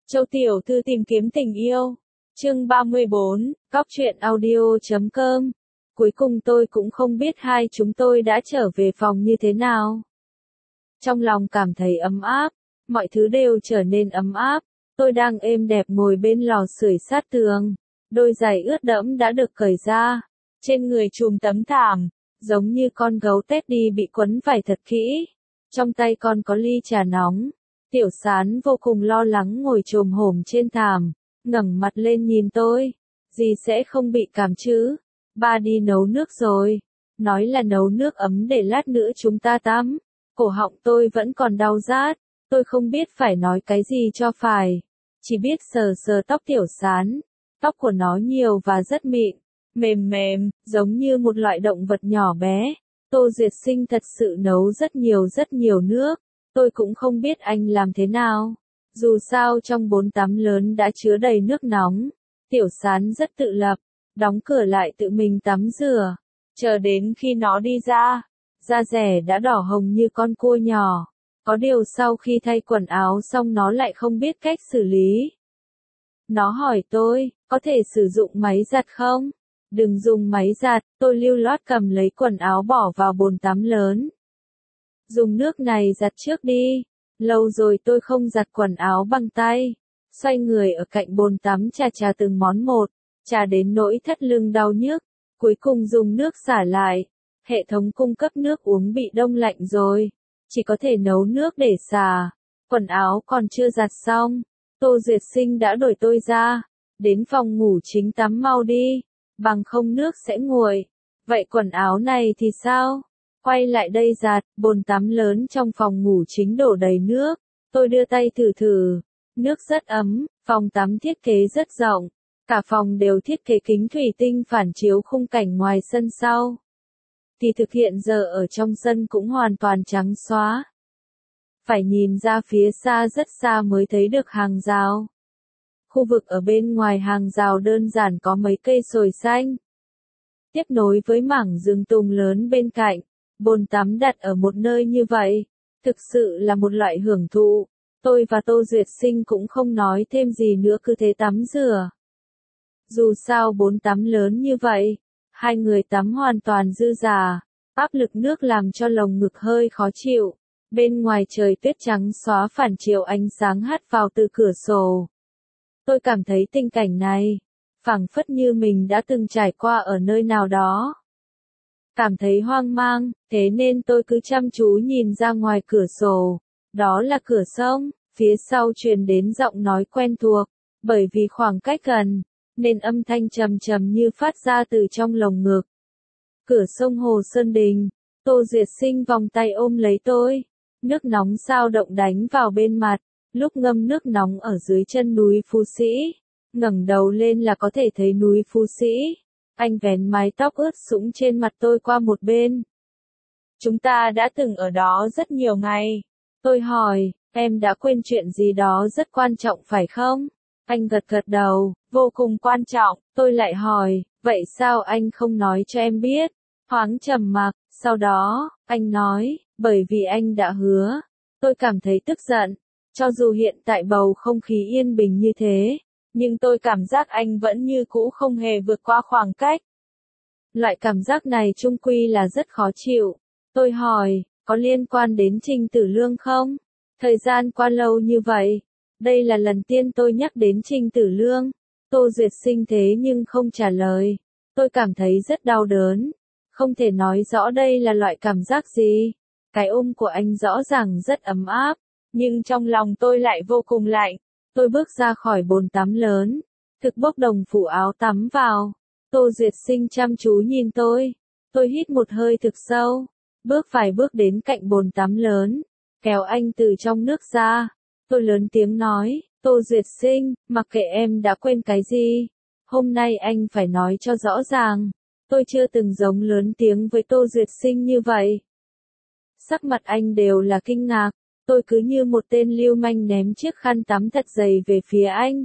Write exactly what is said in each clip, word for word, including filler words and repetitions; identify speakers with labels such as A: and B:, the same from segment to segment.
A: Châu Tiểu Thư tìm kiếm tình yêu. Chương ba mươi bốn, Cóc truyện audio chấm com. Cuối cùng tôi cũng không biết hai chúng tôi đã trở về phòng như thế nào. Trong lòng cảm thấy ấm áp, mọi thứ đều trở nên ấm áp. Tôi đang êm đẹp ngồi bên lò sưởi sát tường. Đôi giày ướt đẫm đã được cởi ra. Trên người trùm tấm thảm, giống như con gấu Teddy bị quấn vải thật kỹ. Trong tay con có ly trà nóng. Tiểu Sán vô cùng lo lắng ngồi chồm hổm trên thảm, ngẩng mặt lên nhìn tôi. Dì sẽ không bị cảm chứ? Ba đi nấu nước rồi. Nói là nấu nước ấm để lát nữa chúng ta tắm. Cổ họng tôi vẫn còn đau rát. Tôi không biết phải nói cái gì cho phải. Chỉ biết sờ sờ tóc Tiểu Sán. Tóc của nó nhiều và rất mịn, mềm mềm, giống như một loại động vật nhỏ bé. Tô Duyệt Sinh thật sự nấu rất nhiều rất nhiều nước. Tôi cũng không biết anh làm thế nào. Dù sao trong bồn tắm lớn đã chứa đầy nước nóng. Tiểu Sán rất tự lập, đóng cửa lại tự mình tắm rửa. Chờ đến khi nó đi ra, da dẻ đã đỏ hồng như con cua nhỏ. Có điều sau khi thay quần áo xong nó lại không biết cách xử lý. Nó hỏi tôi, có thể sử dụng máy giặt không? Đừng dùng máy giặt, tôi lưu loát cầm lấy quần áo bỏ vào bồn tắm lớn. Dùng nước này giặt trước đi. Lâu rồi tôi không giặt quần áo bằng tay. Xoay người ở cạnh bồn tắm chà chà từng món một, chà đến nỗi thắt lưng đau nhức. Cuối cùng dùng nước xả lại. Hệ thống cung cấp nước uống bị đông lạnh rồi. Chỉ có thể nấu nước để xả. Quần áo còn chưa giặt xong. Tô Duyệt Sinh đã đuổi tôi ra. Đến phòng ngủ chính tắm mau đi. Bằng không nước sẽ nguội. Vậy quần áo này thì sao? Quay lại đây giặt. Bồn tắm lớn trong phòng ngủ chính đổ đầy nước. Tôi đưa tay thử thử. Nước rất ấm. Phòng tắm thiết kế rất rộng. Cả phòng đều thiết kế kính thủy tinh phản chiếu khung cảnh ngoài sân sau. Thì thực hiện giờ ở trong sân cũng hoàn toàn trắng xóa. Phải nhìn ra phía xa rất xa mới thấy được hàng rào. Khu vực ở bên ngoài hàng rào đơn giản có mấy cây sồi xanh. Tiếp nối với mảng rừng tùng lớn bên cạnh, bồn tắm đặt ở một nơi như vậy, thực sự là một loại hưởng thụ. Tôi và Tô Duyệt Sinh cũng không nói thêm gì nữa cứ thế tắm rửa. Dù sao bồn tắm lớn như vậy, hai người tắm hoàn toàn dư dả, áp lực nước làm cho lồng ngực hơi khó chịu. Bên ngoài trời tuyết trắng xóa phản chiếu ánh sáng hắt vào từ cửa sổ. Tôi cảm thấy tình cảnh này, phảng phất như mình đã từng trải qua ở nơi nào đó. Cảm thấy hoang mang, thế nên tôi cứ chăm chú nhìn ra ngoài cửa sổ. Đó là cửa sông, phía sau truyền đến giọng nói quen thuộc. Bởi vì khoảng cách gần, nên âm thanh trầm trầm như phát ra từ trong lồng ngực. Cửa sông Hồ Sơn Đình, Tô Duyệt Sinh vòng tay ôm lấy tôi. Nước nóng sao động đánh vào bên mặt. Lúc ngâm nước nóng ở dưới chân núi Phú Sĩ, ngẩng đầu lên là có thể thấy núi Phú Sĩ. Anh vén mái tóc ướt sũng trên mặt tôi qua một bên. Chúng ta đã từng ở đó rất nhiều ngày. Tôi hỏi, em đã quên chuyện gì đó rất quan trọng phải không? Anh gật gật đầu, vô cùng quan trọng. Tôi lại hỏi, vậy sao anh không nói cho em biết? Thoáng trầm mặc, sau đó, anh nói, bởi vì anh đã hứa. Tôi cảm thấy tức giận. Cho dù hiện tại bầu không khí yên bình như thế, nhưng tôi cảm giác anh vẫn như cũ không hề vượt qua khoảng cách. Loại cảm giác này chung quy là rất khó chịu. Tôi hỏi, có liên quan đến Trình Tử Lương không? Thời gian qua lâu như vậy, đây là lần tiên tôi nhắc đến Trình Tử Lương. Tô Duyệt Sinh thế nhưng không trả lời. Tôi cảm thấy rất đau đớn. Không thể nói rõ đây là loại cảm giác gì. Cái ôm của anh rõ ràng rất ấm áp. Nhưng trong lòng tôi lại vô cùng lạnh. Tôi bước ra khỏi bồn tắm lớn. Thực bốc đồng phủ áo tắm vào. Tô Duyệt Sinh chăm chú nhìn tôi. Tôi hít một hơi thực sâu. Bước vài bước đến cạnh bồn tắm lớn. Kéo anh từ trong nước ra. Tôi lớn tiếng nói. Tô Duyệt Sinh, mặc kệ em đã quên cái gì. Hôm nay anh phải nói cho rõ ràng. Tôi chưa từng giống lớn tiếng với Tô Duyệt Sinh như vậy. Sắc mặt anh đều là kinh ngạc. Tôi cứ như một tên lưu manh ném chiếc khăn tắm thật dày về phía anh.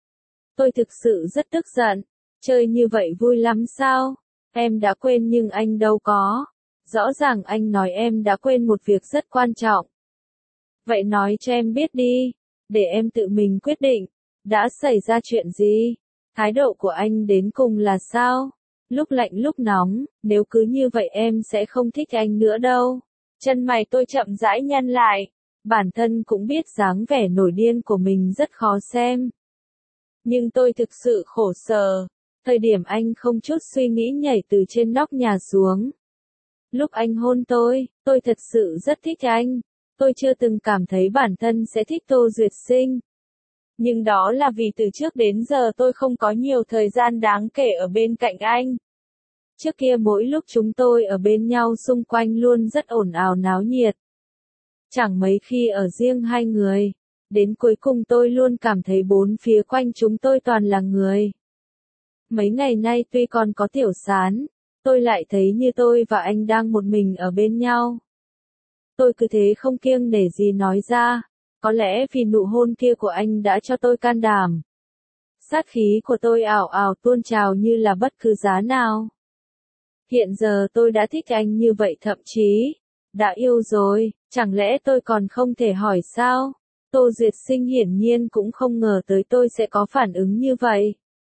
A: Tôi thực sự rất tức giận. Chơi như vậy vui lắm sao? Em đã quên nhưng anh đâu có. Rõ ràng anh nói em đã quên một việc rất quan trọng. Vậy nói cho em biết đi. để em tự mình quyết định. Đã xảy ra chuyện gì? Thái độ của anh đến cùng là sao? Lúc lạnh lúc nóng, nếu cứ như vậy em sẽ không thích anh nữa đâu. Chân mày tôi chậm rãi nhăn lại. Bản thân cũng biết dáng vẻ nổi điên của mình rất khó xem. Nhưng tôi thực sự khổ sở. Thời điểm anh không chút suy nghĩ nhảy từ trên nóc nhà xuống. Lúc anh hôn tôi, tôi thật sự rất thích anh. Tôi chưa từng cảm thấy bản thân sẽ thích Tô Duyệt Sinh. Nhưng đó là vì từ trước đến giờ tôi không có nhiều thời gian đáng kể ở bên cạnh anh. Trước kia mỗi lúc chúng tôi ở bên nhau xung quanh luôn rất ồn ào náo nhiệt. Chẳng mấy khi ở riêng hai người. Đến cuối cùng tôi luôn cảm thấy bốn phía quanh chúng tôi toàn là người. Mấy ngày nay tuy còn có Tiểu Sán, tôi lại thấy như tôi và anh đang một mình ở bên nhau. Tôi cứ thế không kiêng nể gì nói ra. Có lẽ vì nụ hôn kia của anh đã cho tôi can đảm. Sát khí của tôi ảo ảo tuôn trào như là bất cứ giá nào. Hiện giờ tôi đã thích anh như vậy, thậm chí đã yêu rồi, chẳng lẽ tôi còn không thể hỏi sao? Tô Duyệt Sinh hiển nhiên cũng không ngờ tới tôi sẽ có phản ứng như vậy.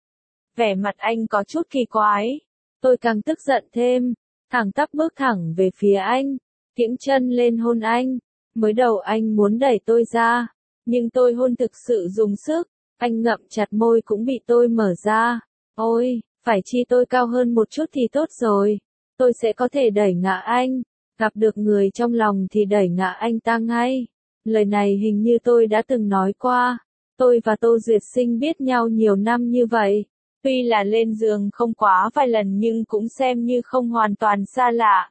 A: Vẻ mặt anh có chút kỳ quái. Tôi càng tức giận thêm, thẳng tắp bước thẳng về phía anh, kiễng chân lên hôn anh. Mới đầu anh muốn đẩy tôi ra, nhưng tôi hôn thực sự dùng sức, anh ngậm chặt môi cũng bị tôi mở ra. Ôi, phải chi tôi cao hơn một chút thì tốt rồi, tôi sẽ có thể đẩy ngã anh, gặp được người trong lòng thì đẩy ngã anh ta ngay. Lời này hình như tôi đã từng nói qua. Tôi và Tô Duyệt Sinh biết nhau nhiều năm như vậy, tuy là lên giường không quá vài lần nhưng cũng xem như không hoàn toàn xa lạ.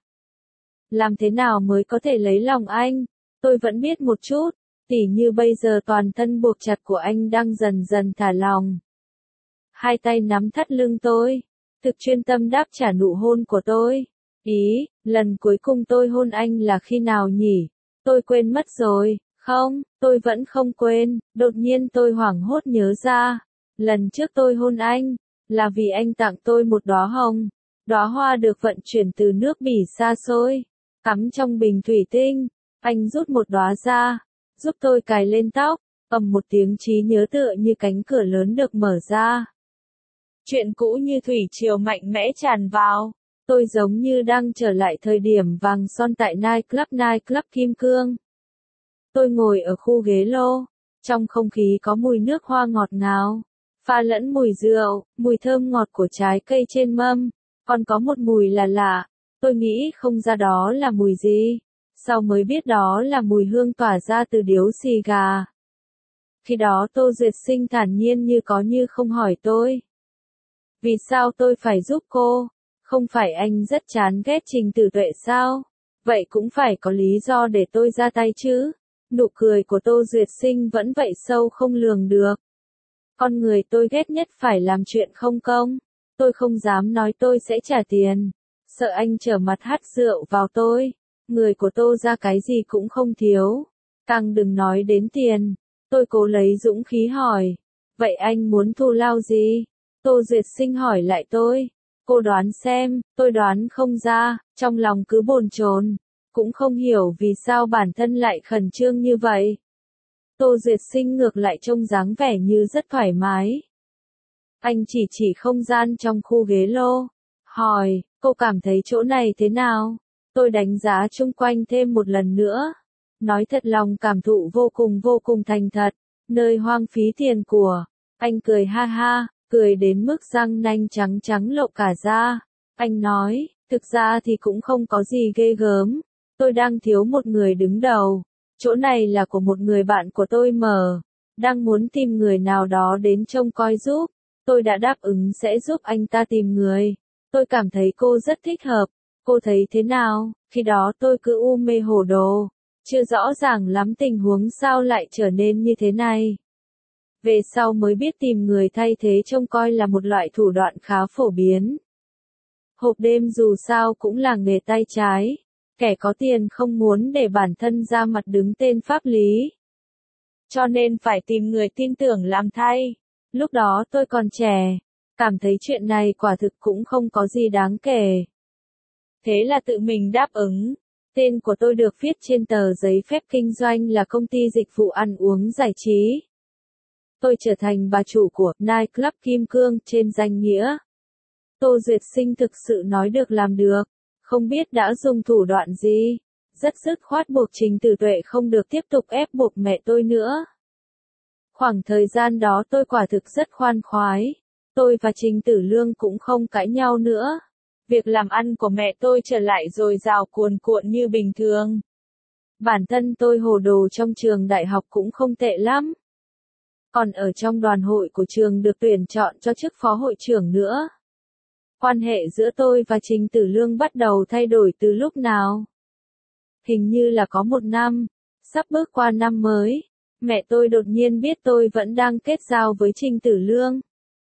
A: Làm thế nào mới có thể lấy lòng anh? Tôi vẫn biết một chút, tỉ như bây giờ toàn thân buộc chặt của anh đang dần dần thả lòng. Hai tay nắm thắt lưng tôi, thực chuyên tâm đáp trả nụ hôn của tôi. Ý, lần cuối cùng tôi hôn anh là khi nào nhỉ? Tôi quên mất rồi, không, tôi vẫn không quên, đột nhiên tôi hoảng hốt nhớ ra. Lần trước tôi hôn anh, là vì anh tặng tôi một đóa hồng. Đóa hoa được vận chuyển từ nước Bỉ xa xôi, cắm trong bình thủy tinh. Anh rút một đóa ra, giúp tôi cài lên tóc, ầm một tiếng trí nhớ tựa như cánh cửa lớn được mở ra. Chuyện cũ như thủy triều mạnh mẽ tràn vào, tôi giống như đang trở lại thời điểm vàng son tại nightclub nightclub Kim Cương. Tôi ngồi ở khu ghế lô, trong không khí có mùi nước hoa ngọt ngào, pha lẫn mùi rượu, mùi thơm ngọt của trái cây trên mâm, còn có một mùi là lạ, tôi nghĩ không ra đó là mùi gì. Sau mới biết đó là mùi hương tỏa ra từ điếu xì gà. Khi đó Tô Duyệt Sinh thản nhiên như có như không hỏi tôi. Vì sao tôi phải giúp cô? Không phải anh rất chán ghét Trình Tử Tuệ sao? Vậy cũng phải có lý do để tôi ra tay chứ. Nụ cười của Tô Duyệt Sinh vẫn vậy sâu không lường được. Con người tôi ghét nhất phải làm chuyện không công. Tôi không dám nói tôi sẽ trả tiền. Sợ anh trở mặt hắt rượu vào tôi. Người của Tô ra cái gì cũng không thiếu. Càng đừng nói đến tiền. Tôi cố lấy dũng khí hỏi. Vậy anh muốn thù lao gì? Tô Duyệt Sinh hỏi lại tôi. Cô đoán xem, tôi đoán không ra, trong lòng cứ bồn chồn, cũng không hiểu vì sao bản thân lại khẩn trương như vậy. Tô Duyệt Sinh ngược lại trông dáng vẻ như rất thoải mái. Anh chỉ chỉ không gian trong khu ghế lô. Hỏi, cô cảm thấy chỗ này thế nào? Tôi đánh giá chung quanh thêm một lần nữa. Nói thật lòng cảm thụ vô cùng vô cùng thành thật. Nơi hoang phí tiền của. Anh cười ha ha, cười đến mức răng nanh trắng trắng lộ cả ra. Anh nói, thực ra thì cũng không có gì ghê gớm. Tôi đang thiếu một người đứng đầu. Chỗ này là của một người bạn của tôi mở. Đang muốn tìm người nào đó đến trông coi giúp. Tôi đã đáp ứng sẽ giúp anh ta tìm người. Tôi cảm thấy cô rất thích hợp. Cô thấy thế nào? Khi đó tôi cứ u mê hồ đồ. Chưa rõ ràng lắm tình huống sao lại trở nên như thế này. Về sau mới biết tìm người thay thế trông coi là một loại thủ đoạn khá phổ biến. Hộp đêm dù sao cũng là nghề tay trái. Kẻ có tiền không muốn để bản thân ra mặt đứng tên pháp lý. Cho nên phải tìm người tin tưởng làm thay. Lúc đó tôi còn trẻ. Cảm thấy chuyện này quả thực cũng không có gì đáng kể. Thế là tự mình đáp ứng. Tên của tôi được viết trên tờ giấy phép kinh doanh là công ty dịch vụ ăn uống giải trí. Tôi trở thành bà chủ của Night Club Kim Cương trên danh nghĩa. Tô Duyệt Sinh thực sự nói được làm được, không biết đã dùng thủ đoạn gì, rất dứt khoát buộc Trình Tử Tuệ không được tiếp tục ép buộc mẹ tôi nữa. Khoảng thời gian đó tôi quả thực rất khoan khoái, tôi và Trình Tử Lương cũng không cãi nhau nữa. Việc làm ăn của mẹ tôi trở lại dồi dào cuồn cuộn như bình thường. Bản thân tôi hồ đồ trong trường đại học cũng không tệ lắm. Còn ở trong đoàn hội của trường được tuyển chọn cho chức phó hội trưởng nữa. Quan hệ giữa tôi và Trình Tử Lương bắt đầu thay đổi từ lúc nào? Hình như là có một năm, sắp bước qua năm mới, mẹ tôi đột nhiên biết tôi vẫn đang kết giao với Trình Tử Lương.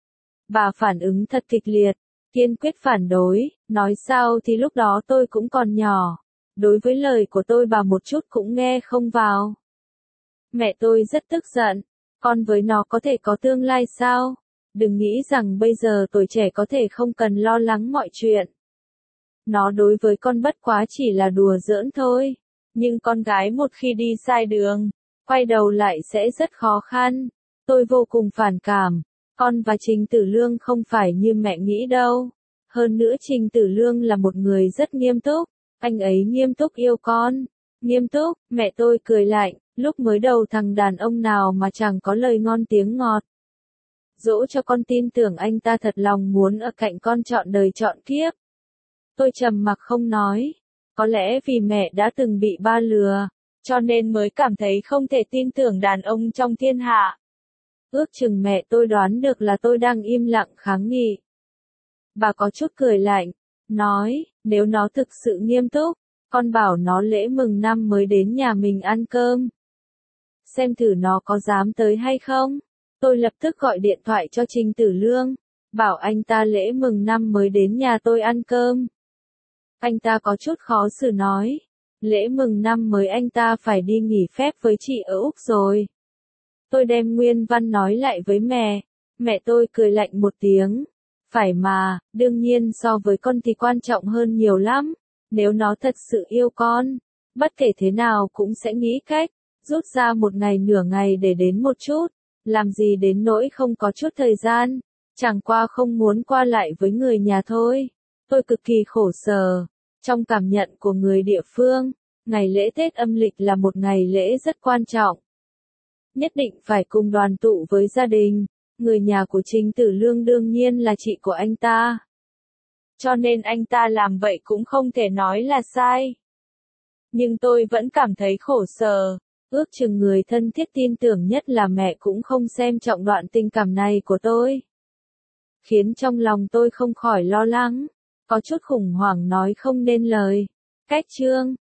A: Bà phản ứng thật kịch liệt, kiên quyết phản đối, nói sao thì lúc đó tôi cũng còn nhỏ, đối với lời của tôi bà một chút cũng nghe không vào. Mẹ tôi rất tức giận, con với nó có thể có tương lai sao? Đừng nghĩ rằng bây giờ tuổi trẻ có thể không cần lo lắng mọi chuyện. Nó đối với con bất quá chỉ là đùa giỡn thôi, nhưng con gái một khi đi sai đường, quay đầu lại sẽ rất khó khăn. Tôi vô cùng phản cảm, con và Trình Tử Lương không phải như mẹ nghĩ đâu. Hơn nữa Trình Tử Lương là một người rất nghiêm túc, anh ấy nghiêm túc yêu con. Nghiêm túc, mẹ tôi cười lạnh, lúc mới đầu thằng đàn ông nào mà chẳng có lời ngon tiếng ngọt. Dỗ cho con tin tưởng anh ta thật lòng muốn ở cạnh con trọn đời trọn kiếp. Tôi trầm mặc không nói, có lẽ vì mẹ đã từng bị ba lừa, cho nên mới cảm thấy không thể tin tưởng đàn ông trong thiên hạ. Ước chừng mẹ tôi đoán được là tôi đang im lặng kháng nghị. Bà có chút cười lạnh, nói, nếu nó thực sự nghiêm túc, con bảo nó lễ mừng năm mới đến nhà mình ăn cơm. Xem thử nó có dám tới hay không. Tôi lập tức gọi điện thoại cho Trình Tử Lương, bảo anh ta lễ mừng năm mới đến nhà tôi ăn cơm. Anh ta có chút khó xử nói, lễ mừng năm mới anh ta phải đi nghỉ phép với chị ở Úc rồi. Tôi đem nguyên văn nói lại với mẹ, mẹ tôi cười lạnh một tiếng. Phải mà, đương nhiên so với con thì quan trọng hơn nhiều lắm, nếu nó thật sự yêu con, bất kể thế nào cũng sẽ nghĩ cách, rút ra một ngày nửa ngày để đến một chút, làm gì đến nỗi không có chút thời gian, chẳng qua không muốn qua lại với người nhà thôi. Tôi cực kỳ khổ sở, trong cảm nhận của người địa phương, ngày lễ Tết âm lịch là một ngày lễ rất quan trọng. Nhất định phải cùng đoàn tụ với gia đình. Người nhà của Trình Tử Lương đương nhiên là chị của anh ta. Cho nên anh ta làm vậy cũng không thể nói là sai. Nhưng tôi vẫn cảm thấy khổ sở, ước chừng người thân thiết tin tưởng nhất là mẹ cũng không xem trọng đoạn tình cảm này của tôi. Khiến trong lòng tôi không khỏi lo lắng, có chút khủng hoảng nói không nên lời. Cách chương